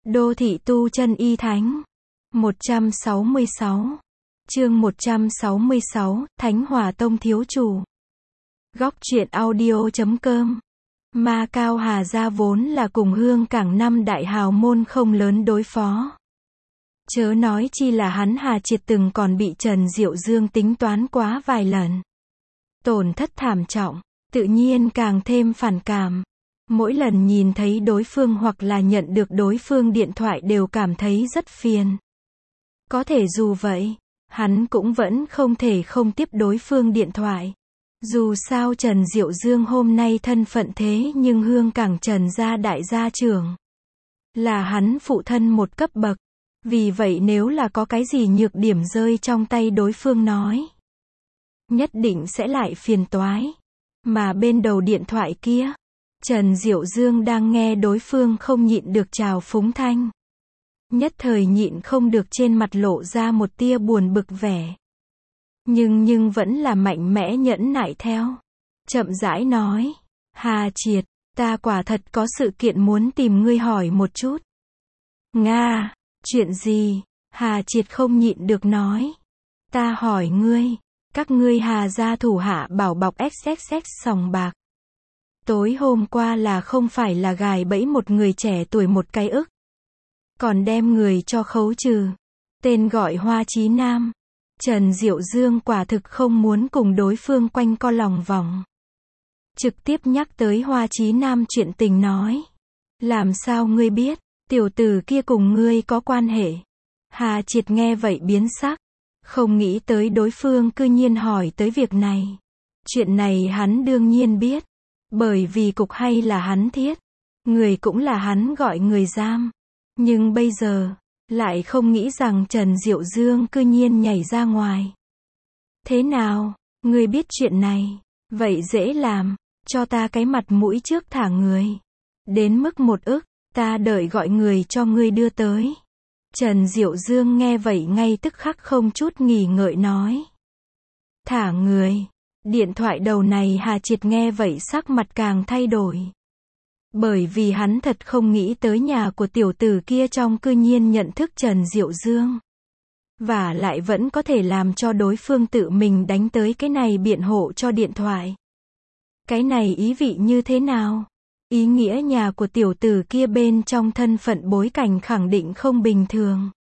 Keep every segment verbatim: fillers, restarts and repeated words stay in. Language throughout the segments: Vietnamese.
Đô thị tu chân y thánh. một trăm sáu mươi sáu. Chương một trăm sáu mươi sáu, Thánh Hỏa Tông thiếu chủ. Góc truyện audio.com. Ma Cao Hà Gia vốn là cùng Hương Cảng năm đại hào môn không lớn đối phó. Chớ nói chi là hắn Hà Triệt từng còn bị Trần Diệu Dương tính toán quá vài lần. Tổn thất thảm trọng, tự nhiên càng thêm phản cảm. Mỗi lần nhìn thấy đối phương hoặc là nhận được đối phương điện thoại đều cảm thấy rất phiền. Có thể dù vậy, hắn cũng vẫn không thể không tiếp đối phương điện thoại. Dù sao Trần Diệu Dương hôm nay thân phận thế nhưng Hương Cảng Trần gia đại gia trưởng. Là hắn phụ thân một cấp bậc. Vì vậy nếu là có cái gì nhược điểm rơi trong tay đối phương nói, nhất định sẽ lại phiền toái. Mà bên đầu điện thoại kia, Trần Diệu Dương đang nghe đối phương không nhịn được trào phúng thanh. Nhất thời nhịn không được trên mặt lộ ra một tia buồn bực vẻ. Nhưng nhưng vẫn là mạnh mẽ nhẫn nại theo. Chậm rãi nói, Hà Triệt, ta quả thật có sự kiện muốn tìm ngươi hỏi một chút. Nga, chuyện gì? Hà Triệt không nhịn được nói. Ta hỏi ngươi, các ngươi Hà gia thủ hạ bảo bọc ích ích ích sòng bạc. Tối hôm qua là không phải là gài bẫy một người trẻ tuổi một cái ức. Còn đem người cho khấu trừ. Tên gọi Hoa Chí Nam. Trần Diệu Dương quả thực không muốn cùng đối phương quanh co lòng vòng. Trực tiếp nhắc tới Hoa Chí Nam chuyện tình nói. Làm sao ngươi biết, tiểu tử kia cùng ngươi có quan hệ? Hà Triệt nghe vậy biến sắc. Không nghĩ tới đối phương cư nhiên hỏi tới việc này. Chuyện này hắn đương nhiên biết. Bởi vì cục hay là hắn thiết. Người cũng là hắn gọi người giam. Nhưng bây giờ, lại không nghĩ rằng Trần Diệu Dương cư nhiên nhảy ra ngoài. Thế nào, ngươi biết chuyện này? Vậy dễ làm, cho ta cái mặt mũi trước thả người. Đến mức một ức, ta đợi gọi người cho ngươi đưa tới. Trần Diệu Dương nghe vậy ngay tức khắc không chút nghỉ ngợi nói. Thả người. Điện thoại đầu này Hà Triệt nghe vậy sắc mặt càng thay đổi. Bởi vì hắn thật không nghĩ tới nhà của tiểu tử kia trong cư nhiên nhận thức Trần Diệu Dương. Và lại vẫn có thể làm cho đối phương tự mình đánh tới cái này biện hộ cho điện thoại. Cái này ý vị như thế nào? Ý nghĩa nhà của tiểu tử kia bên trong thân phận bối cảnh khẳng định không bình thường.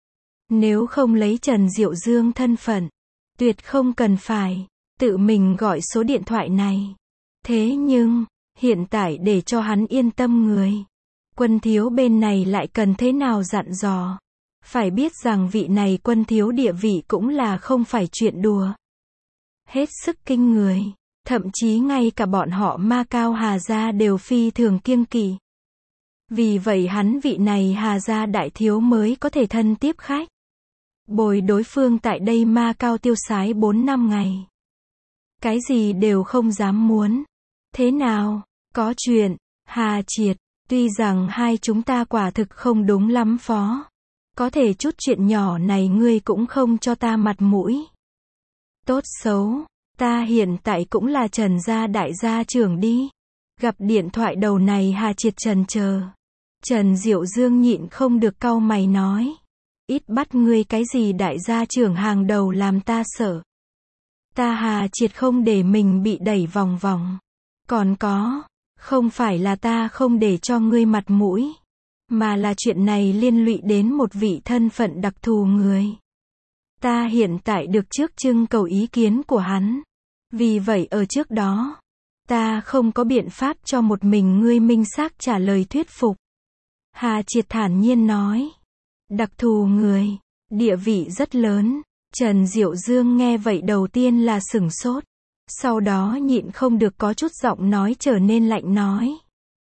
Nếu không lấy Trần Diệu Dương thân phận, tuyệt không cần phải tự mình gọi số điện thoại này. Thế nhưng, hiện tại để cho hắn yên tâm người, Quân thiếu bên này lại cần thế nào dặn dò. Phải biết rằng vị này Quân thiếu địa vị cũng là không phải chuyện đùa. Hết sức kinh người. Thậm chí ngay cả bọn họ Ma Cao Hà gia đều phi thường kiêng kỵ. Vì vậy hắn vị này Hà gia đại thiếu mới có thể thân tiếp khách. Bồi đối phương tại đây Ma Cao tiêu sái bốn năm ngày. Cái gì đều không dám muốn. Thế nào? Có chuyện. Hà Triệt, tuy rằng hai chúng ta quả thực không đúng lắm phó. Có thể chút chuyện nhỏ này ngươi cũng không cho ta mặt mũi. Tốt xấu, ta hiện tại cũng là Trần gia đại gia trưởng đi. Gặp điện thoại đầu này Hà Triệt trần chờ. Trần Diệu Dương nhịn không được cau mày nói. Ít bắt ngươi cái gì đại gia trưởng hàng đầu làm ta sợ. Ta Hà Triệt không để mình bị đẩy vòng vòng. Còn có, không phải là ta không để cho ngươi mặt mũi, mà là chuyện này liên lụy đến một vị thân phận đặc thù người. Ta hiện tại được trước trưng cầu ý kiến của hắn. Vì vậy ở trước đó, ta không có biện pháp cho một mình ngươi minh xác trả lời thuyết phục. Hà Triệt thản nhiên nói. Đặc thù người, địa vị rất lớn. Trần Diệu Dương nghe vậy đầu tiên là sửng sốt. Sau đó nhịn không được có chút giọng nói trở nên lạnh nói.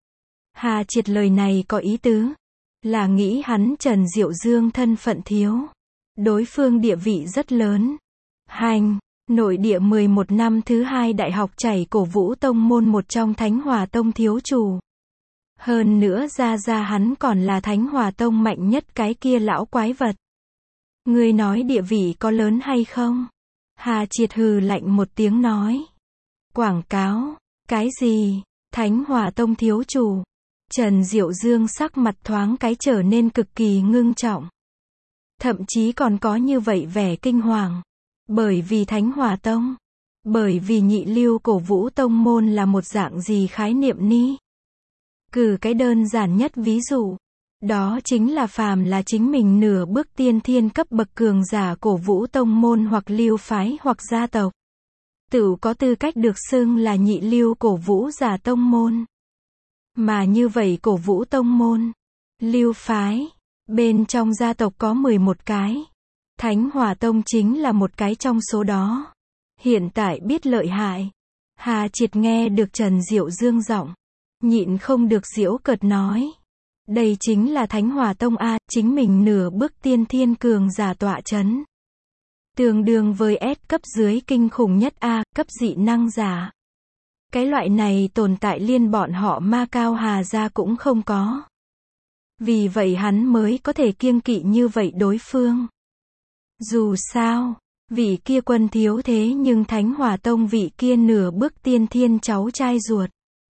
Hà Triệt lời này có ý tứ. Là nghĩ hắn Trần Diệu Dương thân phận thiếu. Đối phương địa vị rất lớn. Hành, nội địa mười một năm thứ hai đại học chảy cổ vũ tông môn một trong Thánh Hỏa Tông thiếu chủ. Hơn nữa ra ra hắn còn là Thánh Hỏa Tông mạnh nhất cái kia lão quái vật. Ngươi nói địa vị có lớn hay không? Hà Triệt hừ lạnh một tiếng nói. Quảng cáo, cái gì? Thánh Hỏa Tông thiếu chủ. Trần Diệu Dương sắc mặt thoáng cái trở nên cực kỳ ngưng trọng. Thậm chí còn có như vậy vẻ kinh hoàng. Bởi vì Thánh Hỏa Tông. Bởi vì nhị lưu cổ vũ tông môn là một dạng gì khái niệm ni? Cử cái đơn giản nhất ví dụ. Đó chính là phàm là chính mình nửa bước tiên thiên cấp bậc cường giả cổ vũ tông môn hoặc lưu phái hoặc gia tộc. Tự có tư cách được xưng là nhị lưu cổ vũ giả tông môn. Mà như vậy cổ vũ tông môn, lưu phái, bên trong gia tộc có mười một cái. Thánh Hỏa Tông chính là một cái trong số đó. Hiện tại biết lợi hại. Hà Triệt nghe được Trần Diệu Dương giọng, nhịn không được giễu cợt nói. Đây chính là Thánh Hỏa Tông A, chính mình nửa bước tiên thiên cường giả tọa chấn. Tương đương với S cấp dưới kinh khủng nhất A, cấp dị năng giả. Cái loại này tồn tại liên bọn họ Ma Cao Hà gia cũng không có. Vì vậy hắn mới có thể kiêng kỵ như vậy đối phương. Dù sao, vị kia quân thiếu thế nhưng Thánh Hỏa Tông vị kia nửa bước tiên thiên cháu trai ruột.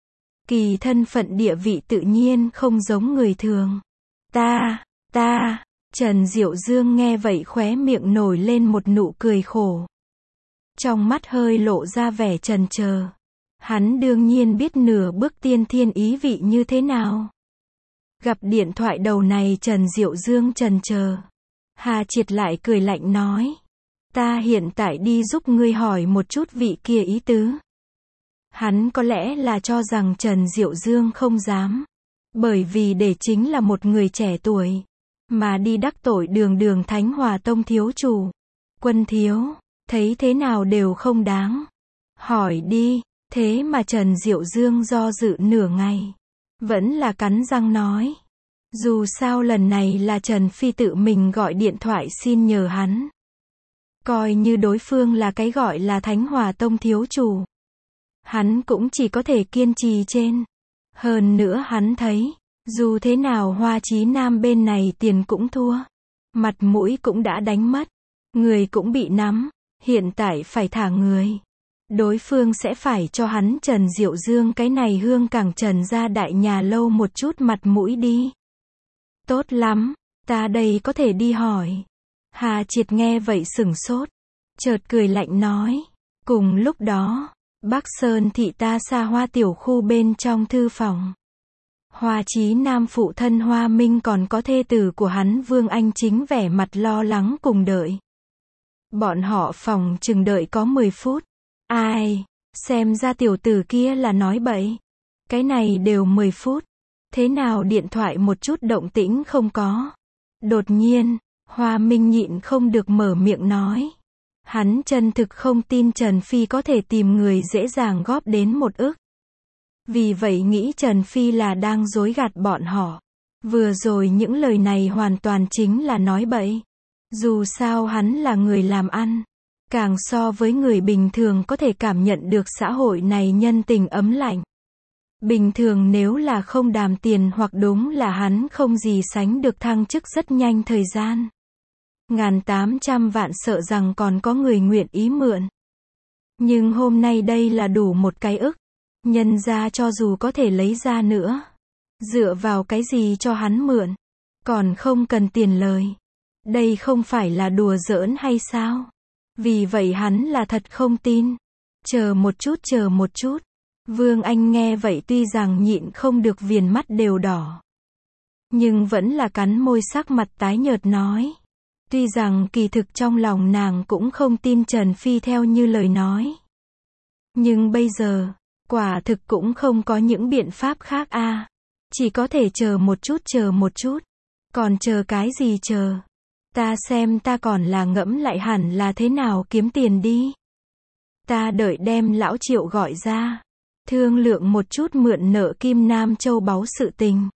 Kỳ thân phận địa vị tự nhiên không giống người thường. Ta, ta, Trần Diệu Dương nghe vậy khóe miệng nổi lên một nụ cười khổ. Trong mắt hơi lộ ra vẻ chần chờ. Hắn đương nhiên biết nửa bước tiên thiên ý vị như thế nào. Gặp điện thoại đầu này Trần Diệu Dương chần chờ. Hà Triệt lại cười lạnh nói. Ta hiện tại đi giúp ngươi hỏi một chút vị kia ý tứ. Hắn có lẽ là cho rằng Trần Diệu Dương không dám. Bởi vì để chính là một người trẻ tuổi. Mà đi đắc tội đường đường Thánh Hỏa Tông thiếu chủ. Quân thiếu, thấy thế nào đều không đáng. Hỏi đi, thế mà Trần Diệu Dương do dự nửa ngày. Vẫn là cắn răng nói. Dù sao lần này là Trần Phi tự mình gọi điện thoại xin nhờ hắn. Coi như đối phương là cái gọi là Thánh Hỏa Tông thiếu chủ. Hắn cũng chỉ có thể kiên trì trên. Hơn nữa hắn thấy, dù thế nào Hoa Chí Nam bên này tiền cũng thua. Mặt mũi cũng đã đánh mất. Người cũng bị nắm. Hiện tại phải thả người. Đối phương sẽ phải cho hắn Trần Diệu Dương cái này hương cảng Trần gia đại nhà lâu một chút mặt mũi đi. Tốt lắm, ta đây có thể đi hỏi. Hà Triệt nghe vậy sửng sốt. Chợt cười lạnh nói. Cùng lúc đó, Bắc Sơn thị ta xa Hoa tiểu khu bên trong thư phòng. Hoa Chí Nam phụ thân Hoa Minh còn có thê tử của hắn Vương Anh chính vẻ mặt lo lắng cùng đợi. Bọn họ phòng chừng đợi có mười phút. Ai, xem ra tiểu tử kia là nói bậy. Cái này đều mười phút. Thế nào điện thoại một chút động tĩnh không có. Đột nhiên, Hoa Minh nhịn không được mở miệng nói. Hắn chân thực không tin Trần Phi có thể tìm người dễ dàng góp đến một ức. Vì vậy nghĩ Trần Phi là đang dối gạt bọn họ. Vừa rồi những lời này hoàn toàn chính là nói bậy. Dù sao hắn là người làm ăn. Càng so với người bình thường có thể cảm nhận được xã hội này nhân tình ấm lạnh. Bình thường nếu là không đàm tiền hoặc đúng là hắn không gì sánh được thăng chức rất nhanh thời gian. Ngàn tám trăm vạn sợ rằng còn có người nguyện ý mượn. Nhưng hôm nay đây là đủ một cái ức. Nhân ra cho dù có thể lấy ra nữa. Dựa vào cái gì cho hắn mượn. Còn không cần tiền lời. Đây không phải là đùa giỡn hay sao? Vì vậy hắn là thật không tin. Chờ một chút chờ một chút. Vương Anh nghe vậy tuy rằng nhịn không được viền mắt đều đỏ. Nhưng vẫn là cắn môi sắc mặt tái nhợt nói. Tuy rằng kỳ thực trong lòng nàng cũng không tin Trần Phi theo như lời nói. Nhưng bây giờ, quả thực cũng không có những biện pháp khác a. À. Chỉ có thể chờ một chút chờ một chút. Còn chờ cái gì chờ? Ta xem ta còn là ngẫm lại hẳn là thế nào kiếm tiền đi. Ta đợi đem lão Triệu gọi ra. Thương lượng một chút mượn nợ Kim Nam Châu báu sự tình.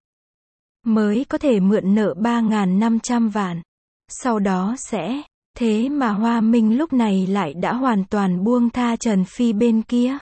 Mới có thể mượn nợ ba nghìn năm trăm vạn. Sau đó sẽ, thế mà Hoa Minh lúc này lại đã hoàn toàn buông tha Trần Phi bên kia.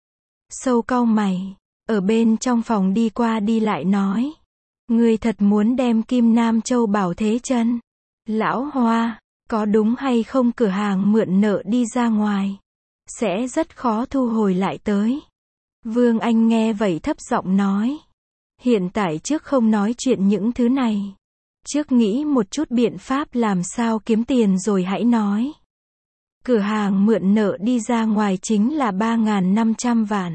Sâu cau mày, ở bên trong phòng đi qua đi lại nói. Ngươi thật muốn đem Kim Nam Châu bảo thế chân. Lão Hoa, có đúng hay không cửa hàng mượn nợ đi ra ngoài. Sẽ rất khó thu hồi lại tới. Vương Anh nghe vậy thấp giọng nói. Hiện tại trước không nói chuyện những thứ này. Trước nghĩ một chút biện pháp làm sao kiếm tiền rồi hãy nói. Cửa hàng mượn nợ đi ra ngoài chính là ba nghìn năm trăm vạn.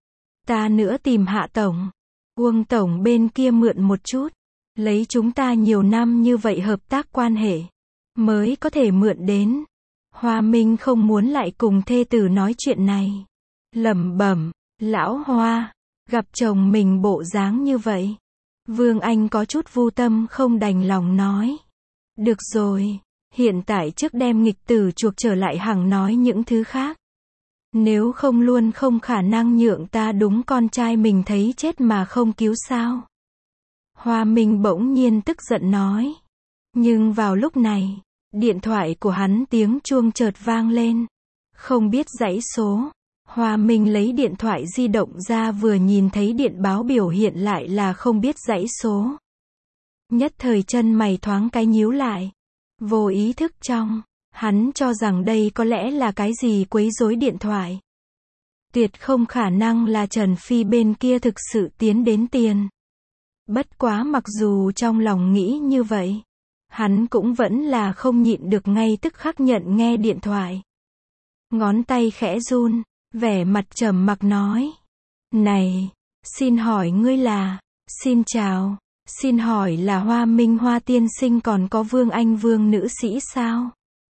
Ta nữa tìm Hạ tổng, Uông tổng bên kia mượn một chút. Lấy chúng ta nhiều năm như vậy hợp tác quan hệ, mới có thể mượn đến. Hoa Minh không muốn lại cùng thê tử nói chuyện này. Lẩm bẩm, lão Hoa, gặp chồng mình bộ dáng như vậy. Vương Anh có chút vu tâm không đành lòng nói. Được rồi, hiện tại trước đem nghịch tử chuộc trở lại hằng nói những thứ khác. Nếu không luôn không khả năng nhượng ta đúng con trai mình thấy chết mà không cứu sao. Hoa Minh bỗng nhiên tức giận nói. Nhưng vào lúc này, điện thoại của hắn tiếng chuông chợt vang lên. Không biết dãy số. Hoa Minh lấy điện thoại di động ra vừa nhìn thấy điện báo biểu hiện lại là không biết dãy số. Nhất thời chân mày thoáng cái nhíu lại. Vô ý thức trong, hắn cho rằng đây có lẽ là cái gì quấy rối điện thoại. Tuyệt không khả năng là Trần Phi bên kia thực sự tiến đến tiền. Bất quá mặc dù trong lòng nghĩ như vậy, hắn cũng vẫn là không nhịn được ngay tức khắc nhận nghe điện thoại. Ngón tay khẽ run, vẻ mặt trầm mặc nói. Này, xin hỏi ngươi là, xin chào, xin hỏi là Hoa Minh Hoa tiên sinh còn có Vương Anh Vương nữ sĩ sao?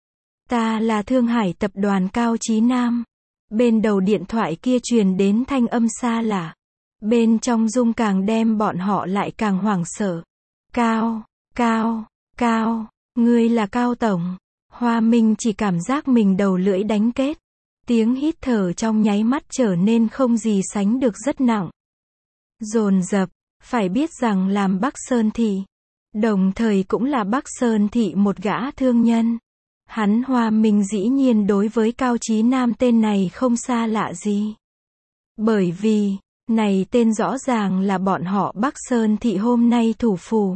Ta là Thương Hải tập đoàn Cao Chí Nam. Bên đầu điện thoại kia truyền đến thanh âm xa lạ. Bên trong Dung càng đem bọn họ lại càng hoảng sợ. Cao, Cao, Cao, ngươi là Cao tổng. Hoa Minh chỉ cảm giác mình đầu lưỡi đánh kết. Tiếng hít thở trong nháy mắt trở nên không gì sánh được rất nặng. Dồn dập, phải biết rằng làm Bắc Sơn Thị, đồng thời cũng là Bắc Sơn Thị một gã thương nhân. Hắn Hoa Minh dĩ nhiên đối với Cao Chí Nam tên này không xa lạ gì. Bởi vì, này tên rõ ràng là bọn họ Bắc Sơn Thị hôm nay thủ phủ.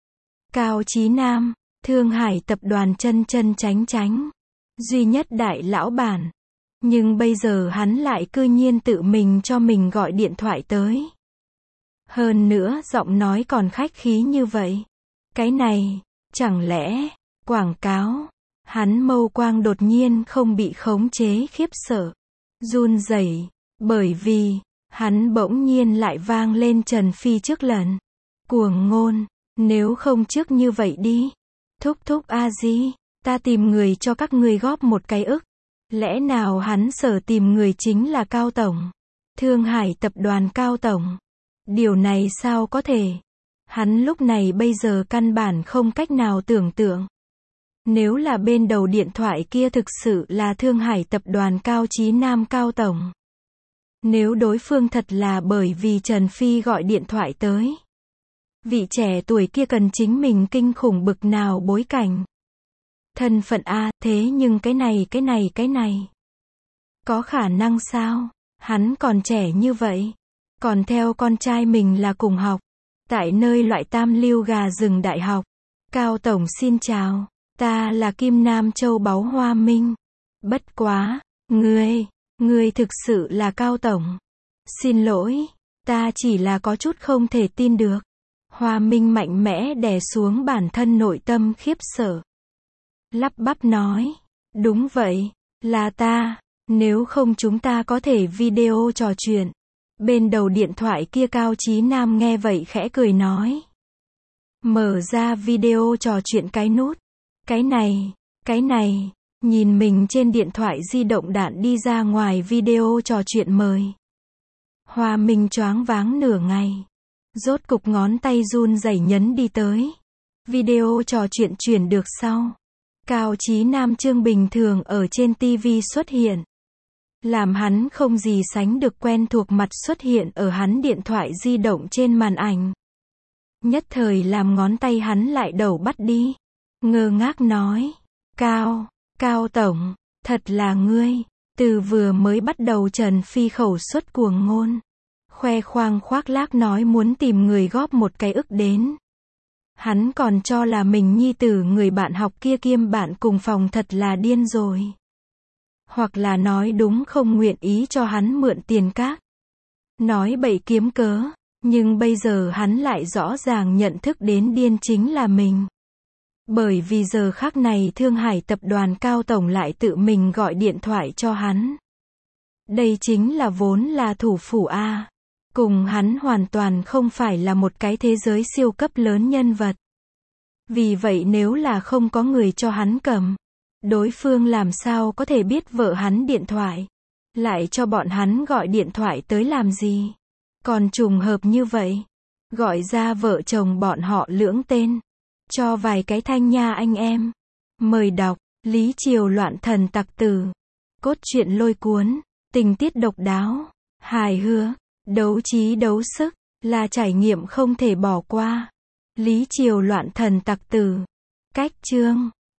Cao Chí Nam, Thương Hải tập đoàn chân chân chánh chánh, duy nhất đại lão bản. Nhưng bây giờ hắn lại cư nhiên tự mình cho mình gọi điện thoại tới. Hơn nữa giọng nói còn khách khí như vậy. Cái này, chẳng lẽ, quảng cáo. Hắn mâu quang đột nhiên không bị khống chế khiếp sợ, run rẩy, bởi vì, hắn bỗng nhiên lại vang lên Trần Phi trước lần. Cuồng ngôn, nếu không trước như vậy đi. Thúc thúc a di, ta tìm người cho các ngươi góp một cái ức. Lẽ nào hắn sở tìm người chính là Cao tổng, Thương Hải tập đoàn Cao tổng. Điều này sao có thể? Hắn lúc này bây giờ căn bản không cách nào tưởng tượng. Nếu là bên đầu điện thoại kia thực sự là Thương Hải tập đoàn Cao Chí Nam Cao tổng. Nếu đối phương thật là bởi vì Trần Phi gọi điện thoại tới. Vị trẻ tuổi kia cần chính mình kinh khủng bực nào bối cảnh. Thân phận A, thế nhưng cái này cái này cái này. Có khả năng sao? Hắn còn trẻ như vậy. Còn theo con trai mình là cùng học. Tại nơi loại tam lưu gà rừng đại học. Cao tổng xin chào. Ta là Kim Nam Châu Báu Hoa Minh. Bất quá, ngươi, ngươi thực sự là Cao tổng. Xin lỗi, ta chỉ là có chút không thể tin được. Hoa Minh mạnh mẽ đè xuống bản thân nội tâm khiếp sợ. Lắp bắp nói, đúng vậy, là ta, nếu không chúng ta có thể video trò chuyện. Bên đầu điện thoại kia Cao Chí Nam nghe vậy khẽ cười nói. Mở ra video trò chuyện cái nút. Cái này, cái này, nhìn mình trên điện thoại di động đạn đi ra ngoài video trò chuyện mời. Hoa Minh choáng váng nửa ngày. Rốt cục ngón tay run rẩy nhấn đi tới. Video trò chuyện chuyển được sau. Cao Chí Nam trương bình thường ở trên ti vi xuất hiện. Làm hắn không gì sánh được quen thuộc mặt xuất hiện ở hắn điện thoại di động trên màn ảnh. Nhất thời làm ngón tay hắn lại đầu bắt đi. Ngơ ngác nói. Cao, Cao tổng, thật là ngươi. Từ vừa mới bắt đầu Trần Phi khẩu xuất cuồng ngôn. Khoe khoang khoác lác nói muốn tìm người góp một cái ức đến. Hắn còn cho là mình nhi tử người bạn học kia kiêm bạn cùng phòng thật là điên rồi. Hoặc là nói đúng không nguyện ý cho hắn mượn tiền các. Nói bậy kiếm cớ. Nhưng bây giờ hắn lại rõ ràng nhận thức đến điên chính là mình. Bởi vì giờ khắc này Thương Hải tập đoàn cao tổng lại tự mình gọi điện thoại cho hắn. Đây chính là vốn là thủ phủ A. Cùng hắn hoàn toàn không phải là một cái thế giới siêu cấp lớn nhân vật. Vì vậy nếu là không có người cho hắn cầm, đối phương làm sao có thể biết vợ hắn điện thoại, lại cho bọn hắn gọi điện thoại tới làm gì. Còn trùng hợp như vậy, gọi ra vợ chồng bọn họ lưỡng tên, cho vài cái thanh nha anh em. Mời đọc, Lý Triều loạn thần tặc tử. Cốt truyện lôi cuốn, tình tiết độc đáo, hài hước, đấu trí đấu sức, là trải nghiệm không thể bỏ qua. Lý Triều loạn thần tặc tử. Cách chương